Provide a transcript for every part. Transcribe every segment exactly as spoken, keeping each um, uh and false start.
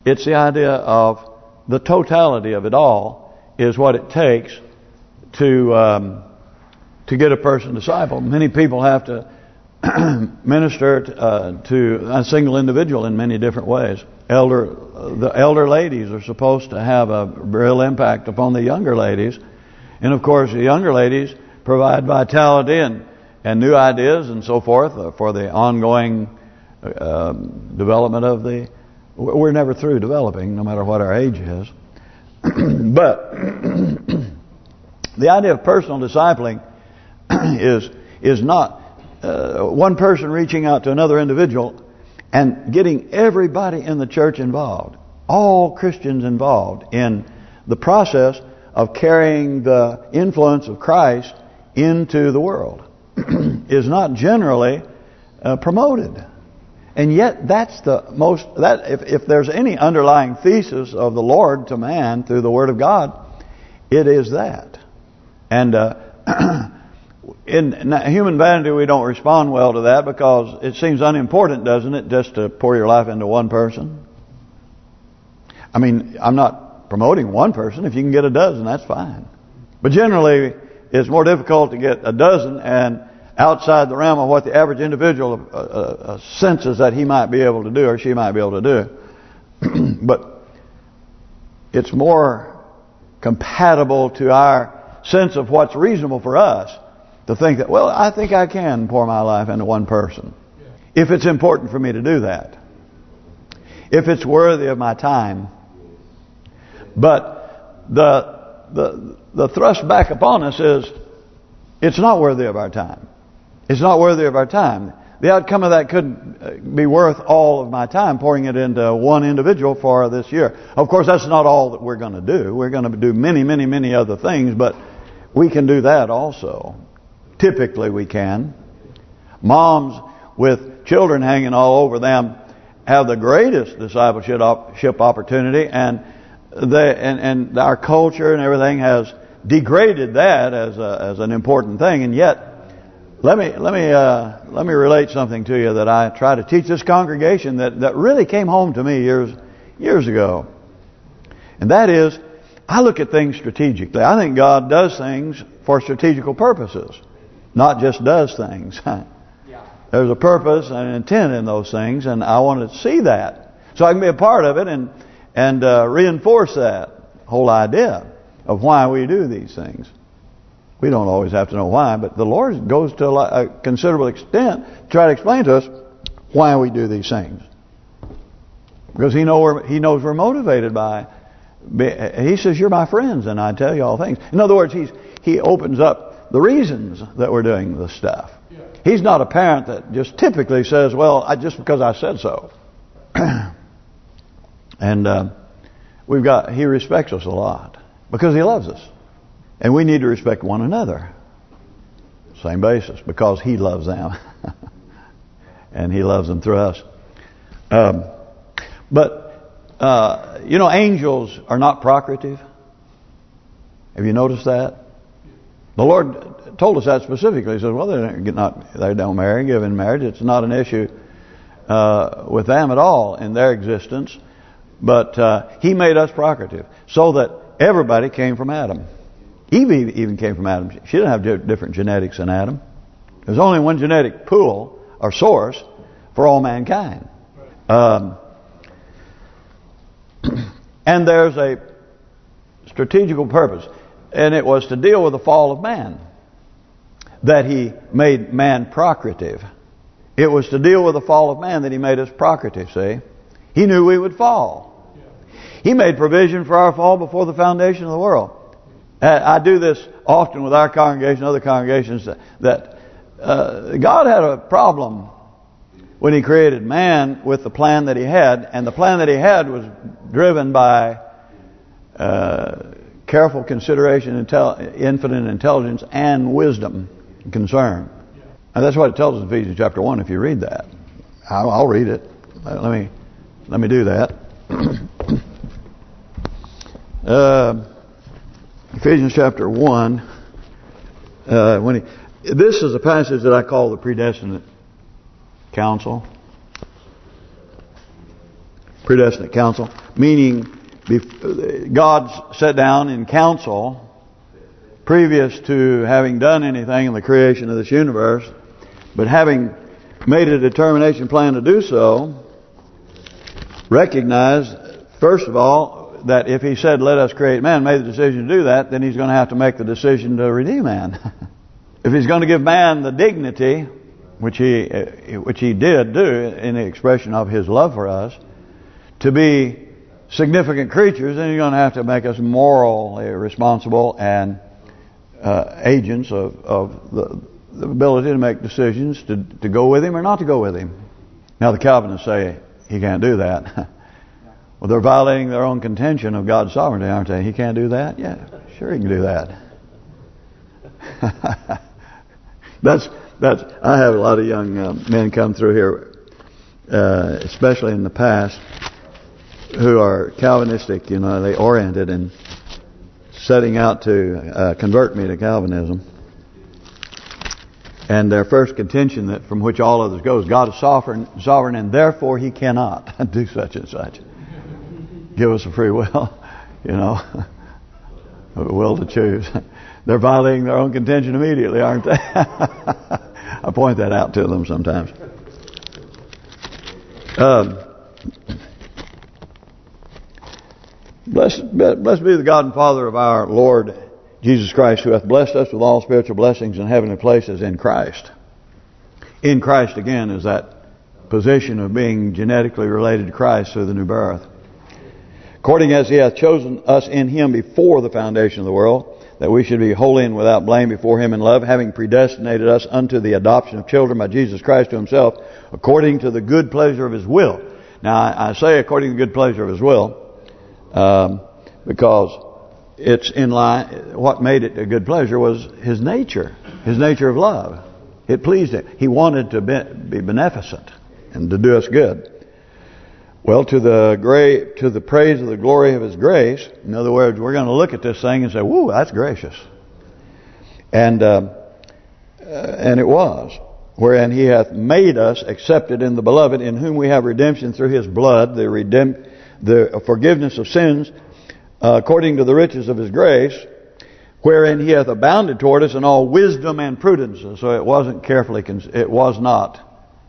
It's the idea of the totality of it all is what it takes to um, to get a person discipled. Many people have to minister to, uh, to a single individual in many different ways. Elder, the elder ladies are supposed to have a real impact upon the younger ladies, and of course the younger ladies provide vitality and and new ideas and so forth for the ongoing uh, development of the. We're never through developing, no matter what our age is. But the idea of personal discipling is is not uh, one person reaching out to another individual and getting everybody in the church involved, all Christians involved in the process of carrying the influence of Christ into the world is not generally uh, promoted. And yet that's the most, that if, if there's any underlying thesis of the Lord to man through the Word of God, it is that. And uh, in human vanity we don't respond well to that because it seems unimportant, doesn't it, just to pour your life into one person? I mean, I'm not promoting one person. If you can get a dozen, that's fine. But generally it's more difficult to get a dozen and outside the realm of what the average individual uh, uh, senses that he might be able to do or she might be able to do. But it's more compatible to our sense of what's reasonable for us to think that, well, I think I can pour my life into one person. If it's important for me to do that. If it's worthy of my time. But the the the thrust back upon us is, it's not worthy of our time. It's not worthy of our time. The outcome of that couldn't be worth all of my time pouring it into one individual for this year. Of course, that's not all that we're going to do. We're going to do many, many, many other things, but we can do that also. Typically we can. Moms with children hanging all over them have the greatest discipleship opportunity, and they and, and our culture and everything has degraded that as a, as an important thing, and yet Let me let me uh, let me relate something to you that I try to teach this congregation that that really came home to me years years ago, and that is, I look at things strategically. I think God does things for strategical purposes, not just does things. There's a purpose and an intent in those things, and I want to see that so I can be a part of it and and uh, reinforce that whole idea of why we do these things. We don't always have to know why, but the Lord goes to a considerable extent to try to explain to us why we do these things. Because He know we're, He knows we're motivated by. He says, "You're my friends, and I tell you all things." In other words, He's He opens up the reasons that we're doing this stuff. He's not a parent that just typically says, "Well, I just because I said so." And uh, we've got He respects us a lot because He loves us. And we need to respect one another. Same basis, because He loves them. And He loves them through us. Um, but, uh, you know, angels are not procreative. Have you noticed that? The Lord told us that specifically. He says, well, they're not, they don't marry, give in marriage. It's not an issue uh, with them at all in their existence. But uh, He made us procreative so that everybody came from Adam. Eve even came from Adam. She didn't have different genetics than Adam. There's only one genetic pool or source for all mankind. Um, and there's a strategical purpose. And it was to deal with the fall of man that He made man procreative. It was to deal with the fall of man that He made us procreative, see? He knew we would fall. He made provision for our fall before the foundation of the world. I do this often with our congregation, other congregations, that, that uh, God had a problem when He created man with the plan that He had, and the plan that He had was driven by uh, careful consideration, intel infinite intelligence, and wisdom and concern. And that's what it tells us in Ephesians chapter one. If you read that, I'll, I'll read it. Let me let me do that. uh, Ephesians chapter one. Uh, when he, this is a passage that I call the predestinate counsel. predestinate counsel, meaning God sat down in council previous to having done anything in the creation of this universe, but having made a determination plan to do so, recognized, first of all, that if he said, let us create man, made the decision to do that, then he's going to have to make the decision to redeem man. If he's going to give man the dignity, which he which he did do in the expression of his love for us, to be significant creatures, then he's going to have to make us morally responsible and uh, agents of, of the, the ability to make decisions to, to go with him or not to go with him. Now the Calvinists say he can't do that. Well, they're violating their own contention of God's sovereignty, aren't they? He can't do that? Yeah, sure he can do that. that's that's. I have a lot of young uh, men come through here, uh, especially in the past, who are Calvinistic. You know, they oriented and setting out to uh, convert me to Calvinism. And their first contention, that from which all others go, is God is sovereign, sovereign, and therefore He cannot do such and such. Give us a free will, you know, a will to choose. They're violating their own contention immediately, aren't they? I point that out to them sometimes. Um, blessed, blessed be the God and Father of our Lord Jesus Christ, who hath blessed us with all spiritual blessings in heavenly places in Christ. In Christ, again, is that position of being genetically related to Christ through the new birth. According as He hath chosen us in Him before the foundation of the world, that we should be holy and without blame before Him in love, having predestinated us unto the adoption of children by Jesus Christ to Himself, according to the good pleasure of His will. Now, I say according to the good pleasure of His will, um, because it's in line. What made it a good pleasure was His nature, His nature of love. It pleased Him. He wanted to be beneficent and to do us good. Well, to the great, to the praise of the glory of His grace. In other words, we're going to look at this thing and say, "Whoa, that's gracious." And uh, and it was, wherein He hath made us accepted in the Beloved, in whom we have redemption through His blood, the redemp, the forgiveness of sins, uh, according to the riches of His grace, wherein He hath abounded toward us in all wisdom and prudence. So it wasn't carefully, it was not.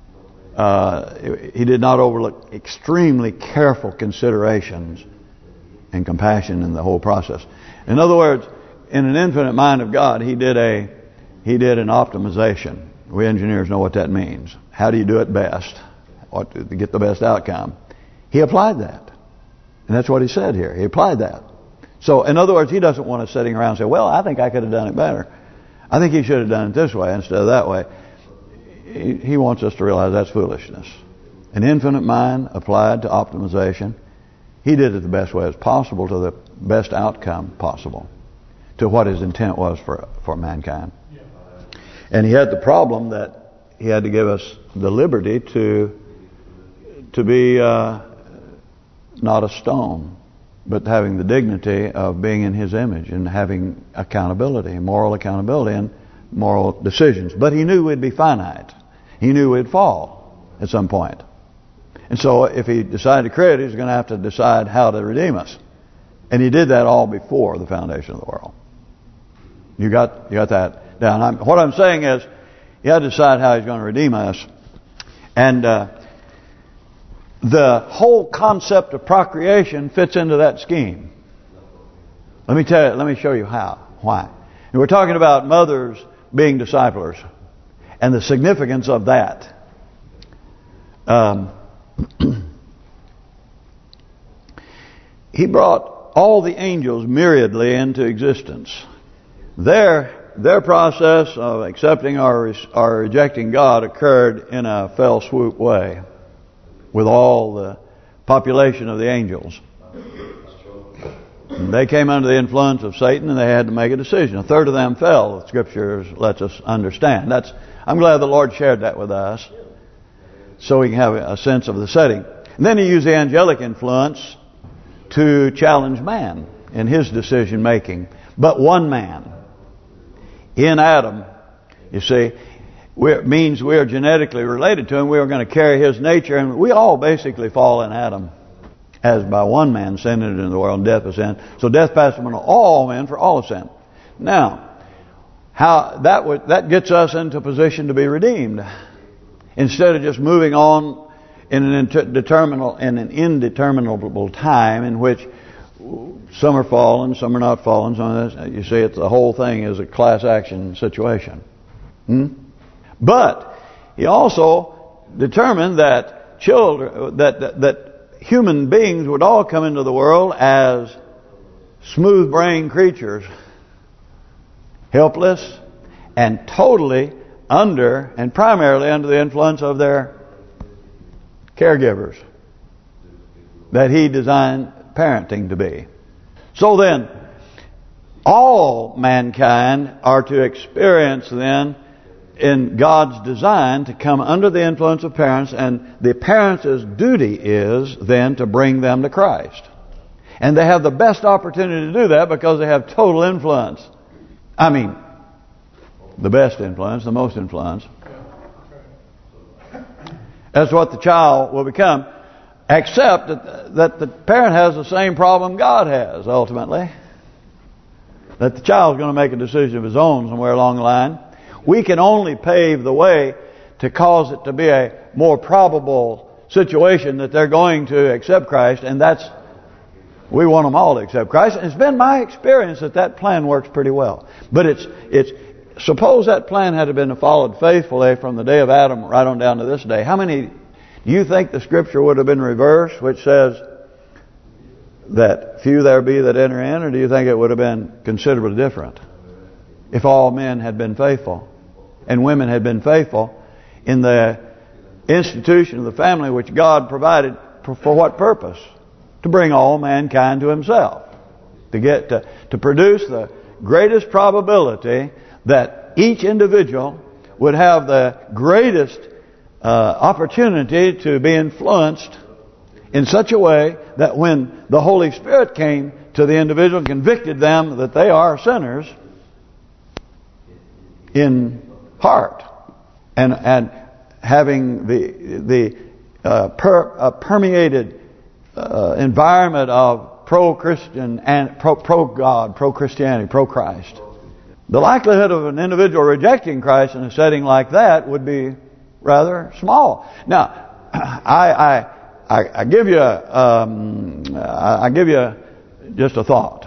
Uh, he did not overlook extremely careful considerations and compassion in the whole process. In other words, in an infinite mind of God, He did a He did an optimization. We engineers know what that means. How do you do it best? What to get the best outcome? He applied that, and that's what He said here. He applied that. So, in other words, He doesn't want us sitting around and say, "Well, I think I could have done it better. I think He should have done it this way instead of that way." He wants us to realize that's foolishness. An infinite mind applied to optimization. He did it the best way as possible to the best outcome possible, to what His intent was for for mankind. And He had the problem that He had to give us the liberty to to be uh, not a stone, but having the dignity of being in His image and having accountability, moral accountability and moral decisions. But He knew we'd be finite. He knew we'd fall at some point. And so if He decided to create, He was going to have to decide how to redeem us. And He did that all before the foundation of the world. You got you got that down. I'm, what I'm saying is, He had to decide how He's going to redeem us. And uh, the whole concept of procreation fits into that scheme. Let me tell you, let me show you how. Why? And we're talking about mothers being disciplers and the significance of that. Um, he brought all the angels myriadly into existence. Their their process of accepting or or rejecting God occurred in a fell swoop way, with all the population of the angels. And they came under the influence of Satan, and they had to make a decision. A third of them fell. The Scriptures lets us understand. That's. I'm glad the Lord shared that with us, so we can have a sense of the setting. And then He used the angelic influence to challenge man in his decision making. But one man in Adam, you see, it means we are genetically related to him. We are going to carry his nature, and we all basically fall in Adam. As by one man sin entered into the world, and death was sin. So death passed upon all men, for all have sinned. Now, how that would that gets us into a position to be redeemed, instead of just moving on in an indeterminable in an indeterminable time in which some are fallen, some are not fallen. Some of this, you see, it's the whole thing is a class action situation. Hmm? But he also determined that children, that, that that human beings would all come into the world as smooth-brained creatures, helpless and totally under and primarily under the influence of their caregivers that he designed parenting to be. So then, all mankind are to experience then in God's design to come under the influence of parents, and the parents' duty is then to bring them to Christ. And they have the best opportunity to do that because they have total influence. I mean, the best influence, the most influence. That's what the child will become, except that, that the parent has the same problem God has, ultimately. That the child's going to make a decision of his own somewhere along the line. We can only pave the way to cause it to be a more probable situation that they're going to accept Christ, and that's, we want them all to accept Christ. And it's been my experience that that plan works pretty well. But it's it's suppose that plan had been followed faithfully from the day of Adam right on down to this day. How many do you think the Scripture would have been reversed, which says that few there be that enter in, or do you think it would have been considerably different if all men had been faithful and women had been faithful in the institution of the family which God provided for, for what purpose? To bring all mankind to Himself, to get to, to produce the greatest probability that each individual would have the greatest uh, opportunity to be influenced in such a way that when the Holy Spirit came to the individual and convicted them that they are sinners in heart, and and having the the uh, per, uh, permeated uh, environment of pro-Christian and pro pro God, pro-Christianity, pro-Christ, the likelihood of an individual rejecting Christ in a setting like that would be rather small. Now, I I I, I give you um, I, I give you just a thought.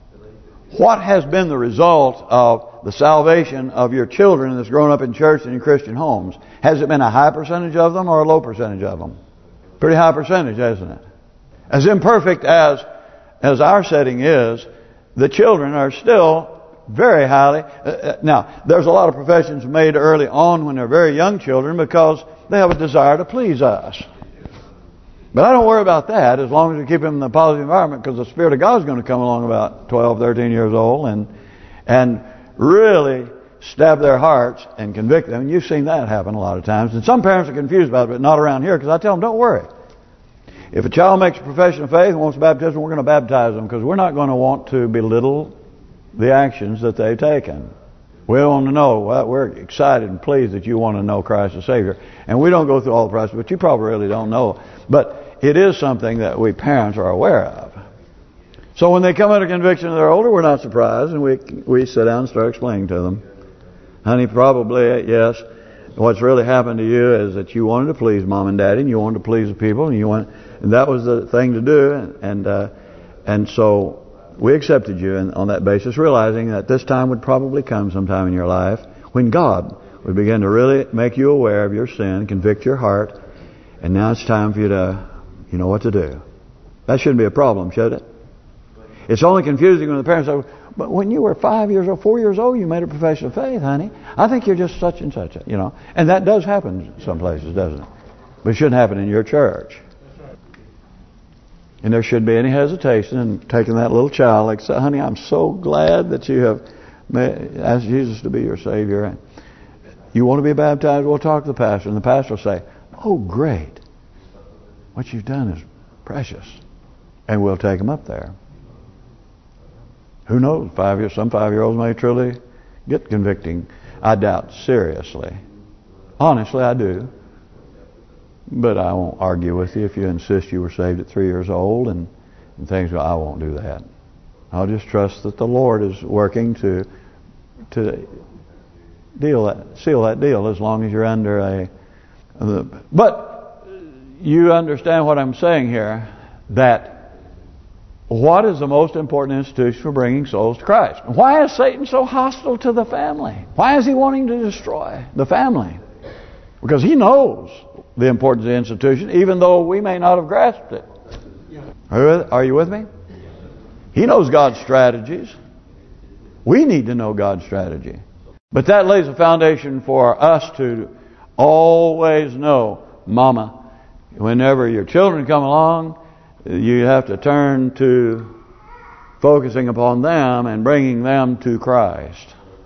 What has been the result of the salvation of your children that's grown up in church and in Christian homes? Has it been a high percentage of them or a low percentage of them? Pretty high percentage, hasn't it? As imperfect as as our setting is, the children are still very highly... Uh, now, there's a lot of professions made early on when they're very young children because they have a desire to please us. But I don't worry about that as long as we keep them in the positive environment, because the Spirit of God is going to come along about twelve, thirteen years old and and really stab their hearts and convict them. And you've seen that happen a lot of times. And some parents are confused about it, but not around here, because I tell them, don't worry. If a child makes a profession of faith and wants baptism, we're going to baptize them, because we're not going to want to belittle the actions that they've taken. We want to know, well, we're excited and pleased that you want to know Christ as Savior. And we don't go through all the process, but you probably really don't know. But it is something that we parents are aware of. So when they come under conviction and they're older, we're not surprised, and we we sit down and start explaining to them. Honey, probably, yes, what's really happened to you is that you wanted to please Mom and Daddy, and you wanted to please the people, and you want, and that was the thing to do, and and, uh, and so we accepted you and on that basis, realizing that this time would probably come sometime in your life when God would begin to really make you aware of your sin, convict your heart, and now it's time for you to, you know what to do. That shouldn't be a problem, should it? It's only confusing when the parents say, but when you were five years old, four years old, you made a profession of faith, honey. I think you're just such and such, you know. And that does happen some places, doesn't it? But it shouldn't happen in your church. And there shouldn't be any hesitation in taking that little child, like, honey, I'm so glad that you have asked Jesus to be your Savior. And you want to be baptized? We'll talk to the pastor. And the pastor will say, oh, great. What you've done is precious. And we'll take them up there. Who knows? Five years, some five-year-olds may truly get convicting. I doubt seriously. Honestly, I do. But I won't argue with you if you insist you were saved at three years old and, and things. I won't do that. I'll just trust that the Lord is working to to deal that, seal that deal as long as you're under a. The, but you understand what I'm saying here, that what is the most important institution for bringing souls to Christ? Why is Satan so hostile to the family? Why is he wanting to destroy the family? Because he knows the importance of the institution, even though we may not have grasped it. Are you with me? He knows God's strategies. We need to know God's strategy. But that lays a foundation for us to always know, Mama, whenever your children come along, you have to turn to focusing upon them and bringing them to Christ.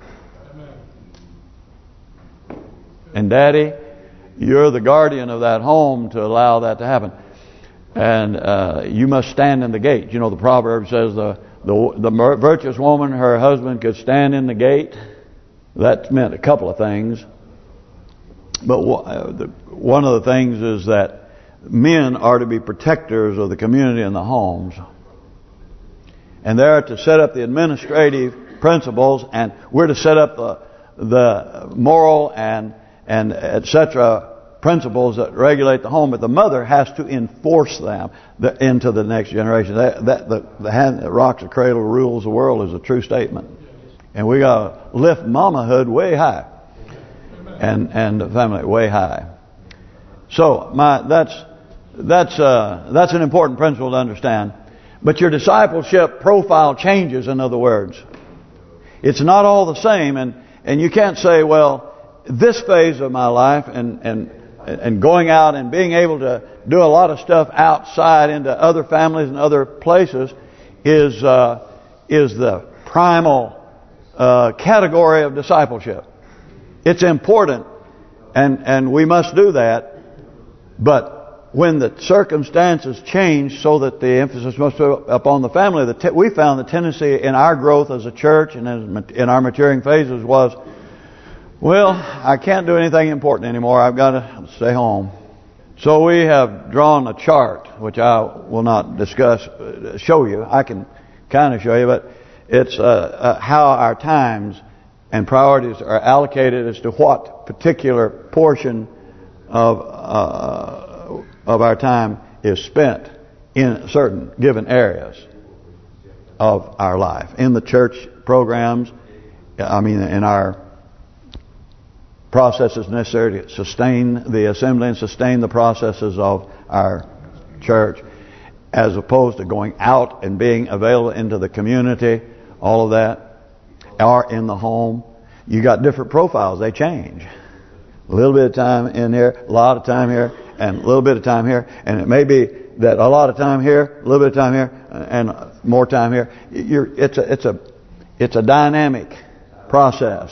And Daddy, you're the guardian of that home to allow that to happen. And uh, you must stand in the gate. You know, the proverb says the, the the virtuous woman, her husband could stand in the gate. That meant a couple of things. But one of the things is that men are to be protectors of the community and the homes. And they're to set up the administrative principles, and we're to set up the the moral and and et cetera principles that regulate the home. But the mother has to enforce them the, into the next generation. That, that the the hand that rocks the cradle rules the world is a true statement. And we got to lift mamahood way high, and and the family way high. So my that's. That's uh, that's an important principle to understand. But your discipleship profile changes, in other words. It's not all the same, and and you can't say, well, this phase of my life and and and going out and being able to do a lot of stuff outside into other families and other places is uh, is the primal uh, category of discipleship. It's important, and and we must do that, but when the circumstances change so that the emphasis must be upon the family, the we found the tendency in our growth as a church and in our maturing phases was, well, I can't do anything important anymore. I've got to stay home. So we have drawn a chart, which I will not discuss, show you. I can kind of show you, but it's uh, uh, how our times and priorities are allocated as to what particular portion of uh, of our time is spent in certain given areas of our life. In the church programs, I mean in our processes necessary to sustain the assembly and sustain the processes of our church, as opposed to going out and being available into the community, all of that, or in the home. You got different profiles, they change. A little bit of time in here, a lot of time here, and a little bit of time here, and it may be that a lot of time here, a little bit of time here, and more time here. You're, it's a, it's a, it's a dynamic process,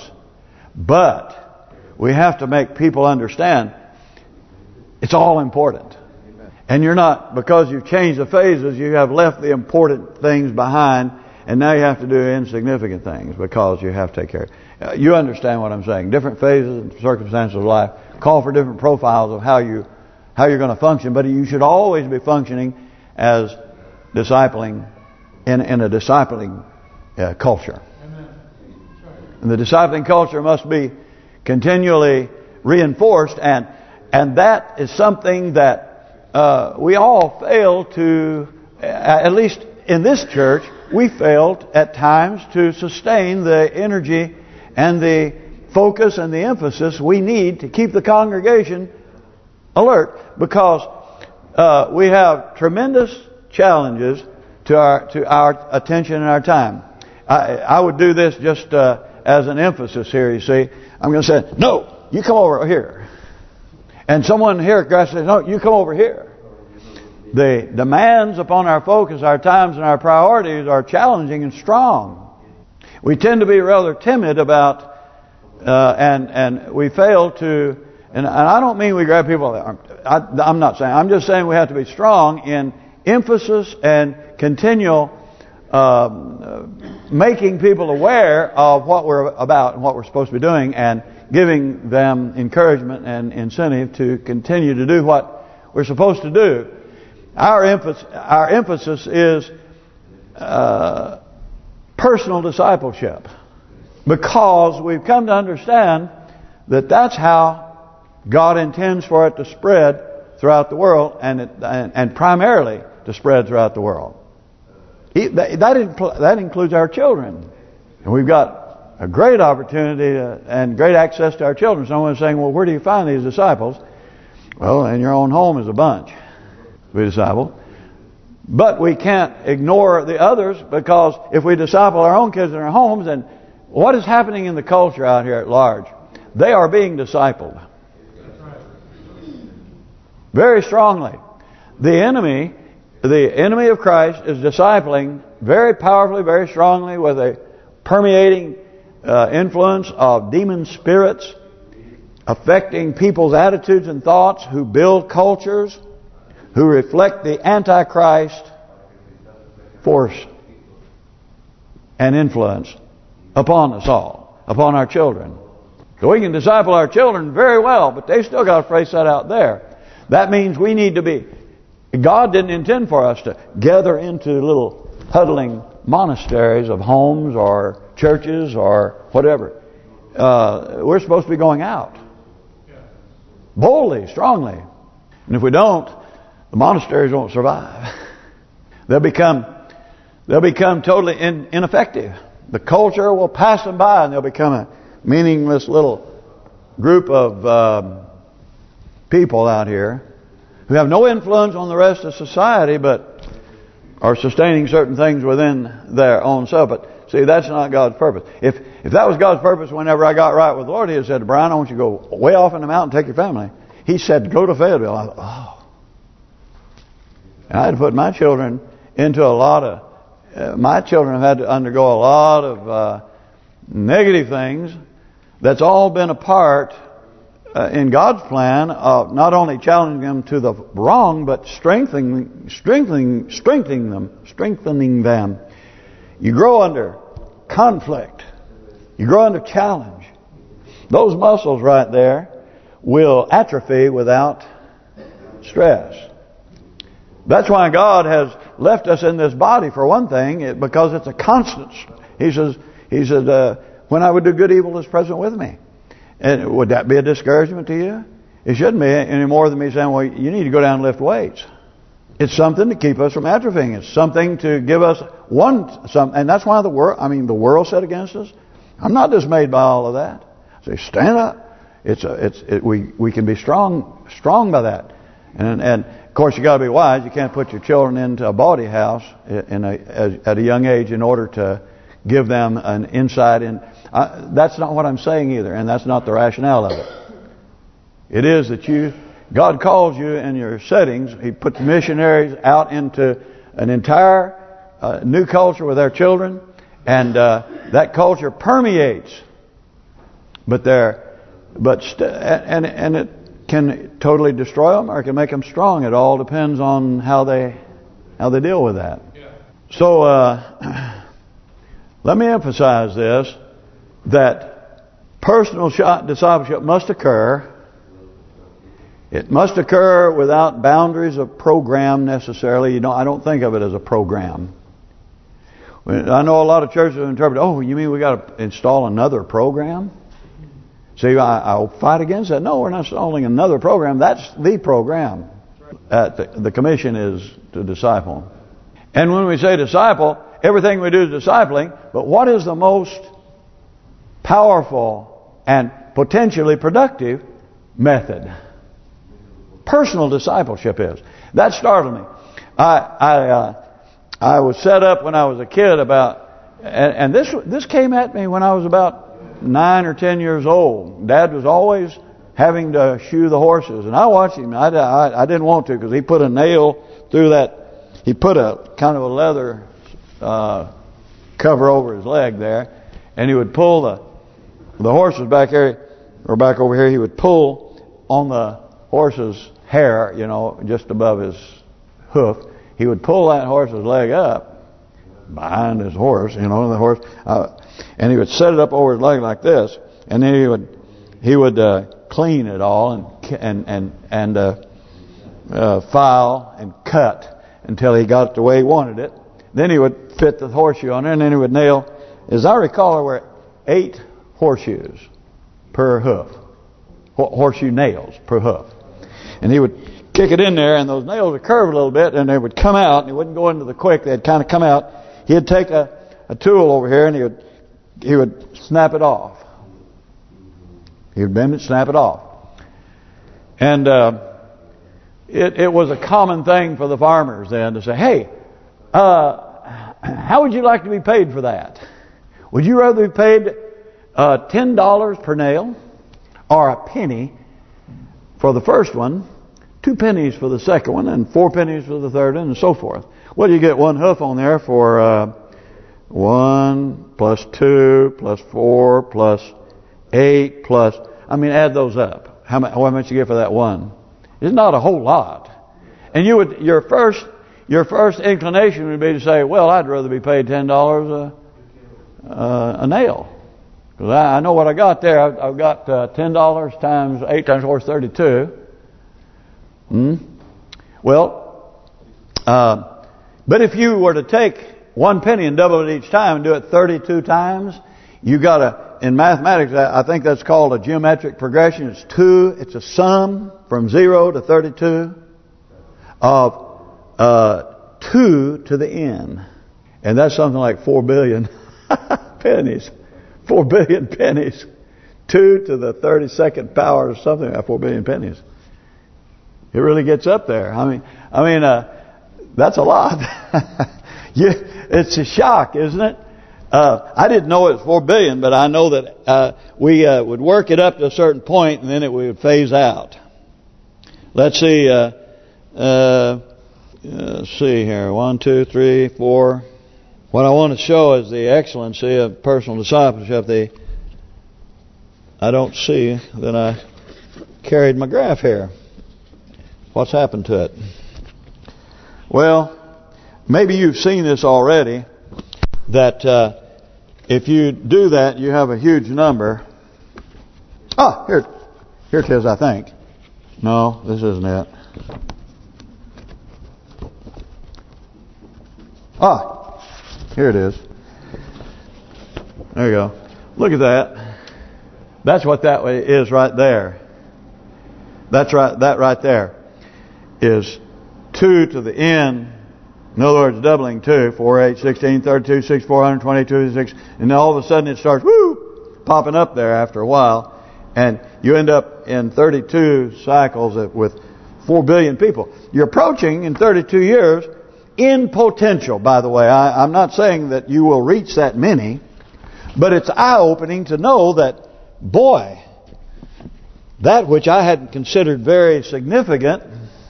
but we have to make people understand it's all important. And you're not, because you've changed the phases, you have left the important things behind, and now you have to do insignificant things because you have to take care of it. Uh, you understand what I'm saying. Different phases and circumstances of life call for different profiles of how you how you're going to function, but you should always be functioning as discipling in in a discipling uh, culture. And the discipling culture must be continually reinforced, and and that is something that uh, we all fail to, uh, at least in this church, we failed at times to sustain the energy and the focus and the emphasis we need to keep the congregation alert, because uh, we have tremendous challenges to our to our attention and our time. I, I would do this just uh, as an emphasis here. You see, I'm going to say, no, you come over here, and someone here says, no, you come over here. The demands upon our focus, our times, and our priorities are challenging and strong. We tend to be rather timid about, uh, and and we fail to, and, and I don't mean we grab people. I, I'm not saying. I'm just saying we have to be strong in emphasis and continual um, making people aware of what we're about and what we're supposed to be doing, and giving them encouragement and incentive to continue to do what we're supposed to do. Our emphasis, our emphasis is uh, personal discipleship, because we've come to understand that that's how God intends for it to spread throughout the world, and it, and, and primarily to spread throughout the world. He, that that, impl that includes our children, and we've got a great opportunity to, and great access to our children. Someone's saying, "Well, where do you find these disciples?" Well, in your own home is a bunch to be discipled. But we can't ignore the others, because if we disciple our own kids in our homes, then what is happening in the culture out here at large? They are being discipled very strongly. The enemy, the enemy of Christ, is discipling very powerfully, very strongly, with a permeating uh, influence of demon spirits, affecting people's attitudes and thoughts, who build cultures, who reflect the Antichrist force and influence upon us all, upon our children. So we can disciple our children very well, but they still got to face that out there. That means we need to be... God didn't intend for us to gather into little huddling monasteries of homes or churches or whatever. Uh, we're supposed to be going out. Boldly, strongly. And if we don't, the monasteries won't survive. They'll become they'll become totally in, ineffective. The culture will pass them by, and they'll become a meaningless little group of um, people out here who have no influence on the rest of society, but are sustaining certain things within their own self. But see, that's not God's purpose. If if that was God's purpose, whenever I got right with the Lord, He had said, "Brian, I want you to go way off in the mountain, take your family." He said, "Go to Fayetteville." I thought, oh. And I had to put my children into a lot of... Uh, my children have had to undergo a lot of uh, negative things. That's all been a part uh, in God's plan of not only challenging them to the wrong, but strengthening, strengthening, strengthening them, strengthening them. You grow under conflict. You grow under challenge. Those muscles right there will atrophy without stress. That's why God has left us in this body, for one thing, it, because it's a constant. He says, He said, uh, "When I would do good, evil is present with me." And would that be a discouragement to you? It shouldn't be any more than me saying, "Well, you need to go down and lift weights." It's something to keep us from atrophying. It's something to give us one, some, and that's why the world. I mean, the world set against us. I'm not dismayed by all of that. Say, stand up. It's a, it's, it, we we can be strong, strong by that, and and. Of course, you got to be wise. You can't put your children into a bawdy house in a, at a young age in order to give them an insight in. Uh, that's not what I'm saying either, and that's not the rationale of it. It is that you, God calls you in your settings. He puts missionaries out into an entire uh, new culture with their children, and uh, that culture permeates. But they're, but st and and it. can totally destroy them, or it can make them strong. It all depends on how they how they deal with that. Yeah. So uh, let me emphasize this, that personal discipleship must occur. It must occur without boundaries of program necessarily. You know, I don't think of it as a program. I know a lot of churches interpret, "Oh, you mean we got to install another program?" See, I, I'll fight against that. No, we're not installing another program. That's the program. Uh, the, the commission is to disciple. And when we say disciple, everything we do is discipling. But what is the most powerful and potentially productive method? Personal discipleship is. That startled me. I I uh, I was set up when I was a kid about, and, and this this came at me when I was about nine or ten years old. Dad was always having to shoe the horses, and I watched him. I, I, I didn't want to, because he put a nail through that. He put a kind of a leather uh, cover over his leg there, and he would pull the the horses back here or back over here. He would pull on the horse's hair, you know, just above his hoof. He would pull that horse's leg up behind his horse, you know, the horse. Uh, And he would set it up over his leg like this, and then he would he would uh, clean it all and and and and uh, uh, file and cut until he got it the way he wanted it. Then he would fit the horseshoe on there, and then he would nail. As I recall, there were eight horseshoes per hoof, horseshoe nails per hoof, and he would kick it in there, and those nails would curve a little bit, and they would come out, and he wouldn't go into the quick. They'd kind of come out. He'd take a, a tool over here, and he would he would snap it off. He would bend it, snap it off, and uh, it it was a common thing for the farmers then to say, "Hey, uh, how would you like to be paid for that? Would you rather be paid uh, ten dollars per nail, or a penny for the first one, two pennies for the second one, and four pennies for the third one, and so forth?" Well, you get one hoof on there for uh, one plus two plus four plus eight plus. I mean, add those up. How much? How much you get for that one? It's not a whole lot. And you would your first your first inclination would be to say, "Well, I'd rather be paid ten dollars a uh, a nail, because I, I know what I got there. I've, I've got uh, ten dollars times eight times four is thirty-two." Hmm. Well, uh, but if you were to take one penny and double it each time and do it thirty-two times, you got to, in mathematics, I think that's called a geometric progression. It's two, it's a sum from zero to thirty-two of uh, two to the n. And that's something like four billion pennies. Four billion pennies. Two to the thirty-second power or something like four billion pennies. It really gets up there. I mean, I mean, uh, that's a lot. you, it's a shock, isn't it? Uh, I didn't know it was four billion, but I know that uh, we uh, would work it up to a certain point, and then it would phase out. Let's see. Uh, uh, let's see here. One, two, three, four. What I want to show is the excellency of personal discipleship. The I don't see that I carried my graph here. What's happened to it? Well, maybe you've seen this already, that uh, if you do that, you have a huge number. Ah, here, here it is, I think. No, this isn't it. Ah, here it is. There you go. Look at that. That's what that way is right there. That's right. That right there is two to the n. In other words, doubling two, four, eight, sixteen, thirty-two, six, four hundred twenty-two, six, and then all of a sudden it starts woo popping up there after a while, and you end up in thirty-two cycles with four billion people. You're approaching in thirty-two years in potential. By the way, I, I'm not saying that you will reach that many, but it's eye-opening to know that, boy, that which I hadn't considered very significant,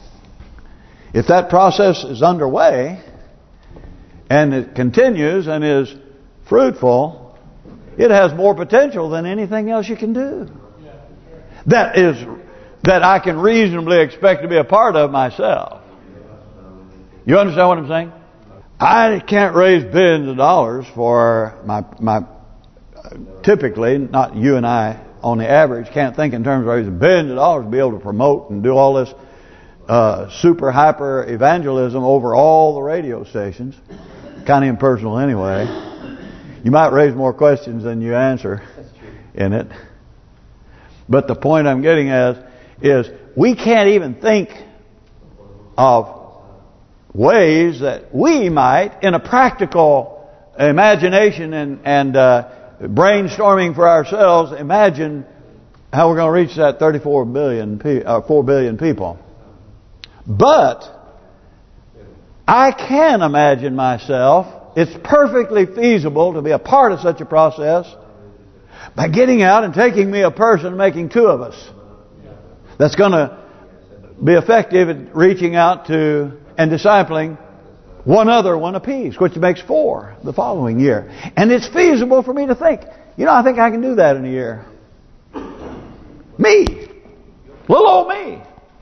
if that process is underway and it continues and is fruitful, it has more potential than anything else you can do. That is, that I can reasonably expect to be a part of myself. You understand what I'm saying? I can't raise billions of dollars for my my. Typically, not you and I on the average can't think in terms of raising billions of dollars to be able to promote and do all this Uh, super hyper evangelism over all the radio stations. Kind of impersonal anyway. You might raise more questions than you answer in it. But the point I'm getting at is we can't even think of ways that we might, in a practical imagination and, and uh, brainstorming for ourselves, imagine how we're going to reach that thirty-four billion, uh, four billion people. But I can imagine myself, it's perfectly feasible to be a part of such a process by getting out and taking me a person and making two of us. That's going to be effective at reaching out to and discipling one other one apiece, which makes four the following year. And it's feasible for me to think, you know, I think I can do that in a year. Me. Little old me.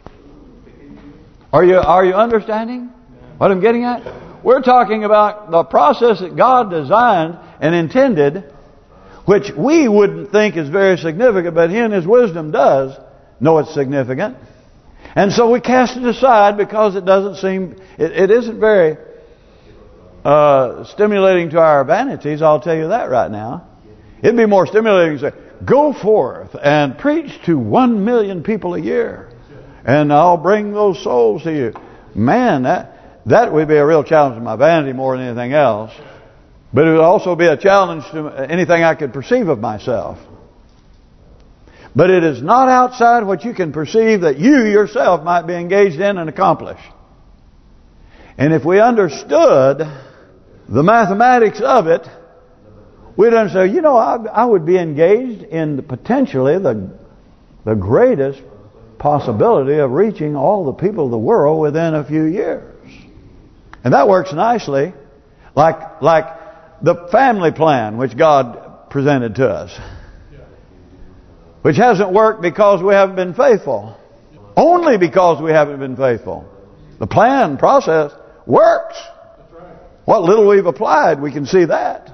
Are you are you understanding what I'm getting at? We're talking about the process that God designed and intended, which we wouldn't think is very significant, but He in His wisdom does know it's significant. And so we cast it aside because it doesn't seem, it, it isn't very uh, stimulating to our vanities, I'll tell you that right now. It'd be more stimulating to say, go forth and preach to one million people a year, and I'll bring those souls to you. Man, that that would be a real challenge to my vanity more than anything else. But it would also be a challenge to anything I could perceive of myself. But it is not outside what you can perceive that you yourself might be engaged in and accomplish. And if we understood the mathematics of it, we'd understand, you know, I, I would be engaged in the, potentially the the greatest possibility of reaching all the people of the world within a few years. And that works nicely, like like the family plan which God presented to us, which hasn't worked because we haven't been faithful. Only because we haven't been faithful. The plan process works. What little we've applied, we can see that.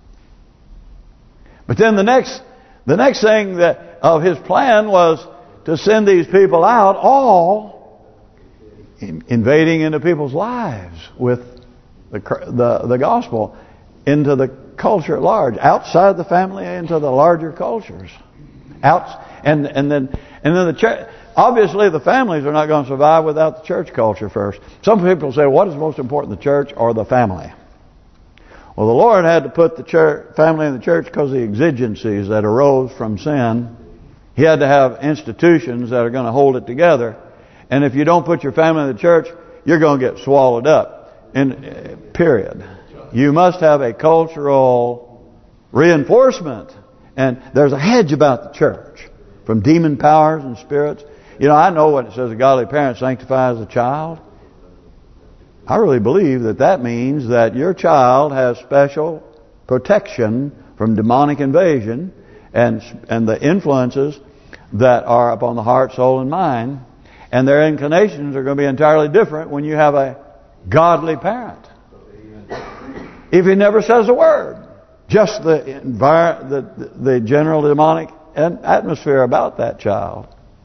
But then the next the next thing that of His plan was to send these people out, all in, invading into people's lives with the the the gospel, into the culture at large, outside the family, into the larger cultures. Out and and then and then the church. Obviously, the families are not going to survive without the church culture first. Some people say, what is most important, the church or the family? Well, the Lord had to put the church, family in the church because of the exigencies that arose from sin. He had to have institutions that are going to hold it together. And if you don't put your family in the church, you're going to get swallowed up. In period. You must have a cultural reinforcement. And there's a hedge about the church from demon powers and spirits. You know, I know what it says, a godly parent sanctifies a child. I really believe that that means that your child has special protection from demonic invasion and and the influences that are upon the heart, soul, and mind. And their inclinations are going to be entirely different when you have a godly parent. If he never says a word, just the envir the the general demonic atmosphere about that child.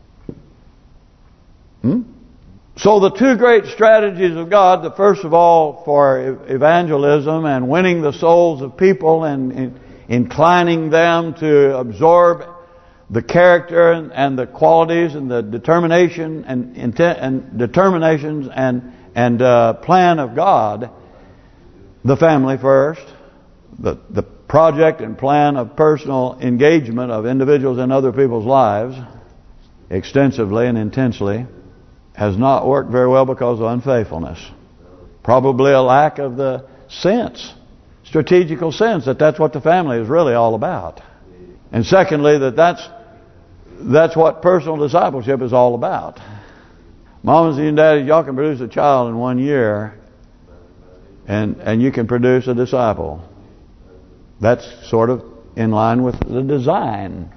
Hmm? So the two great strategies of God, the first of all for evangelism and winning the souls of people and, and inclining them to absorb the character and, and the qualities and the determination and intent and determinations and and uh, plan of God. The family first, the the project and plan of personal engagement of individuals in other people's lives, extensively and intensely, has not worked very well because of unfaithfulness. Probably a lack of the sense, strategical sense, that that's what the family is really all about. And secondly, that that's that's what personal discipleship is all about. Mamas and daddies, y'all can produce a child in one year, and and you can produce a disciple. That's sort of in line with the design,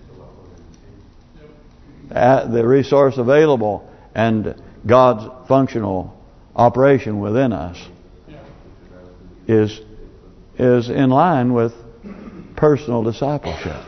uh, the resource available, and God's functional operation within us is is in line with personal discipleship.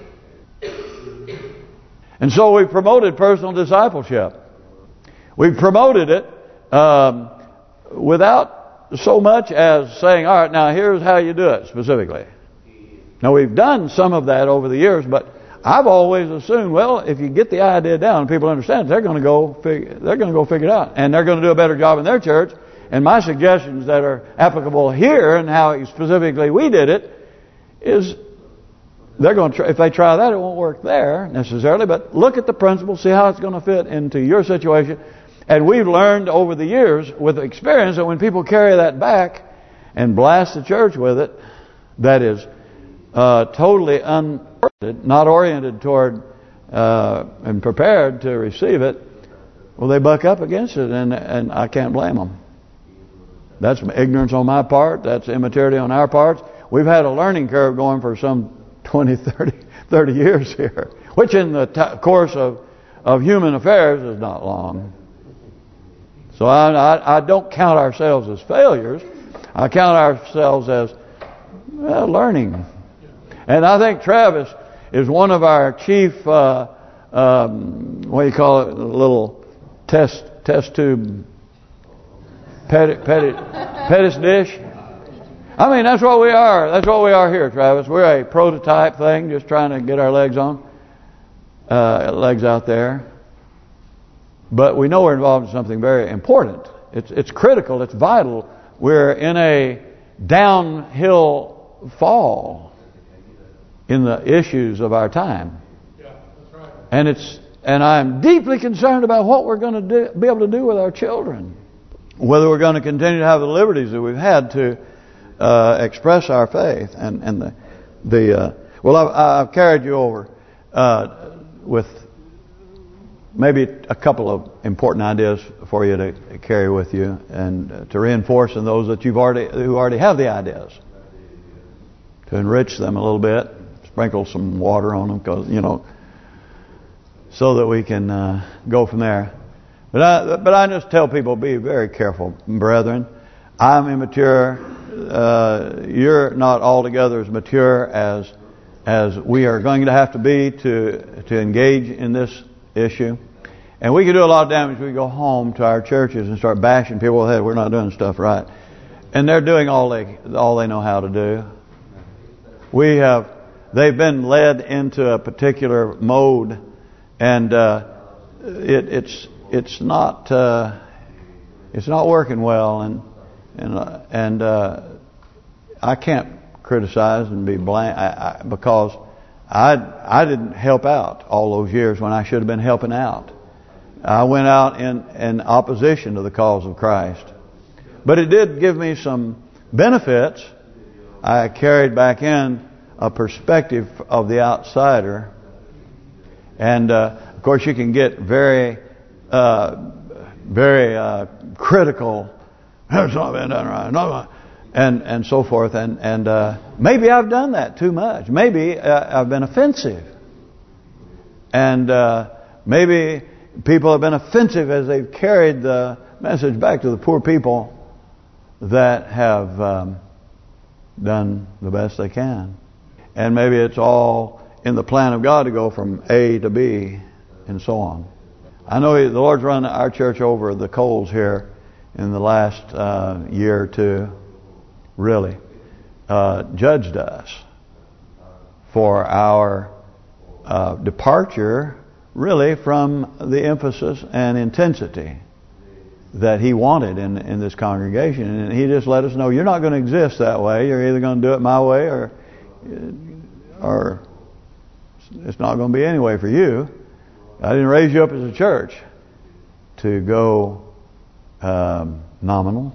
And so we promoted personal discipleship. We promoted it um, without so much as saying, all right, now here's how you do it specifically. Now we've done some of that over the years, but I've always assumed, well, if you get the idea down and people understand it, they're going to go figure, they're going to go figure it out, and they're going to do a better job in their church. And my suggestions that are applicable here and how specifically we did it is they're going to try, if they try that, it won't work there necessarily, but look at the principle, see how it's going to fit into your situation. And we've learned over the years with experience that when people carry that back and blast the church with it, that is uh, totally unoriented, not oriented toward uh, and prepared to receive it, well, they buck up against it, and and I can't blame them. That's ignorance on my part. That's immaturity on our parts. We've had a learning curve going for some twenty, thirty, thirty years here, which in the t course of of human affairs is not long. So I, I, I don't count ourselves as failures. I count ourselves as well, learning. And I think Travis is one of our chief, uh, um, what do you call it, little test test tube pettit pettit pettis dish. I mean, that's what we are. That's what we are here, Travis. We're a prototype thing, just trying to get our legs on, uh, legs out there. But we know we're involved in something very important. It's it's critical. It's vital. We're in a downhill fall in the issues of our time. Yeah, that's right. And it's and I'm deeply concerned about what we're going to do, be able to do with our children. Whether we're going to continue to have the liberties that we've had to uh, express our faith, and and the the uh, well, I've, I've carried you over uh, with maybe a couple of important ideas for you to carry with you and uh, to reinforce in those that you've already who already have the ideas, to enrich them a little bit, sprinkle some water on them, because you know, so that we can uh, go from there. But I, but I just tell people, be very careful, brethren. I'm immature. Uh, you're not altogether as mature as as we are going to have to be to to engage in this issue. And we can do a lot of damage. We go home to our churches and start bashing people with the head. We're not doing stuff right, and they're doing all they all they know how to do. We have they've been led into a particular mode, and uh, it, it's. It's not uh, it's not working well, and and uh, and uh, I can't criticize and be blame I, I, because I I didn't help out all those years when I should have been helping out. I went out in in opposition to the cause of Christ, but it did give me some benefits. I carried back in a perspective of the outsider, and uh, of course you can get very Uh, very uh, critical. It's not been done right, no, and and so forth, and and uh, maybe I've done that too much. Maybe uh, I've been offensive, and uh, maybe people have been offensive as they've carried the message back to the poor people that have um, done the best they can, and maybe it's all in the plan of God to go from A to B, and so on. I know the Lord's run our church over the coals here in the last uh, year or two. Really, uh, judged us for our uh, departure, really, from the emphasis and intensity that He wanted in in this congregation, and He just let us know, you're not going to exist that way. You're either going to do it my way, or or it's not going to be any way for you. I didn't raise you up as a church to go um, nominal.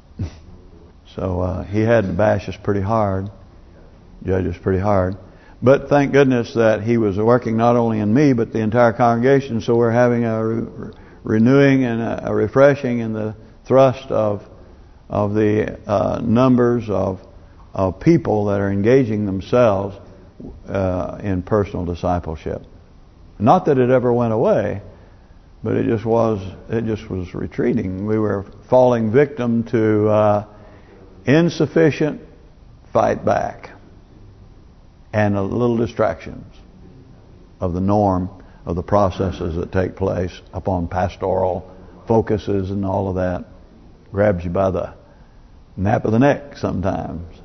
So uh, He had to bash us pretty hard, judge us pretty hard. But thank goodness that He was working not only in me, but the entire congregation. So we're having a re renewing and a, a refreshing in the thrust of of the uh, numbers of of people that are engaging themselves uh, in personal discipleship. Not that it ever went away, but it just was it just was retreating. We were falling victim to uh, insufficient fight back and a little distractions of the norm of the processes that take place upon pastoral focuses, and all of that grabs you by the nape of the neck sometimes.